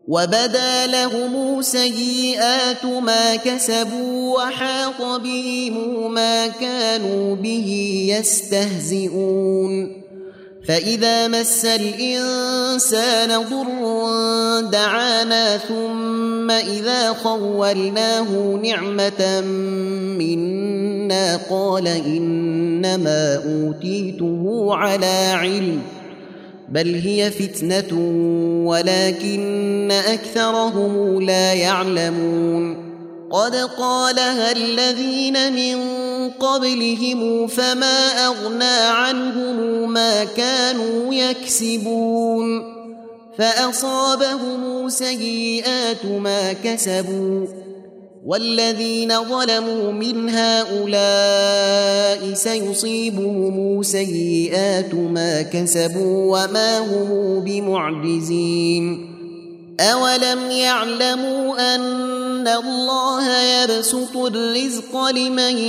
وبدا لهم سيئات ما كسبوا وحاق بهم ما كانوا به يستهزئون فإذا مس الإنسان ضر دعانا ثم إذا خولناه نعمة منا قال إنما أوتيته على علم بل هي فتنة ولكن أكثرهم لا يعلمون قد قالها الذين من قبلهم فما أغنى عنهم ما كانوا يكسبون فأصابهم سيئات ما كسبوا والذين ظلموا من هؤلاء سيصيبهم سيئات ما كسبوا وما هم بمعجزين أولم يعلموا أن الله يبسط الرزق لمن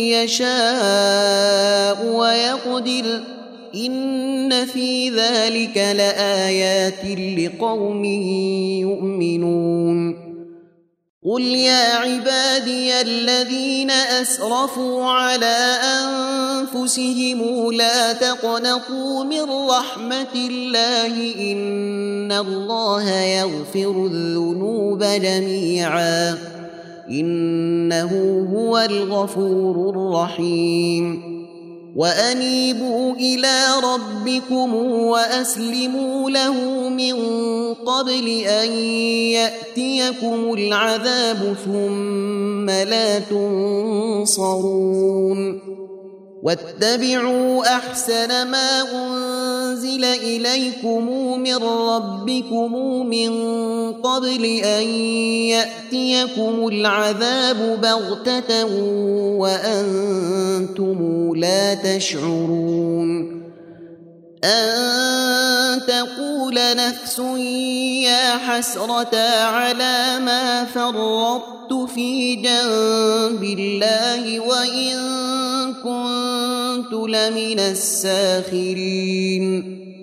يشاء ويقدر إن في ذلك لآيات لقوم يؤمنون قل يا عبادي الذين أسرفوا على أنفسهم لا تقنطوا من رحمة الله إن الله يغفر الذنوب جميعا إنه هو الغفور الرحيم وأنيبوا إلى ربكم وأسلموا له من قبل أن يأتيكم العذاب ثم لا تنصرون واتبعوا أحسن ما أنزل إليكم من ربكم من قبل أن يأتيكم العذاب بغتة وأنتم لا تشعرون أن تقول نفس يا حسرة على ما فرطت في جنب الله وإن كنت لمن الساخرين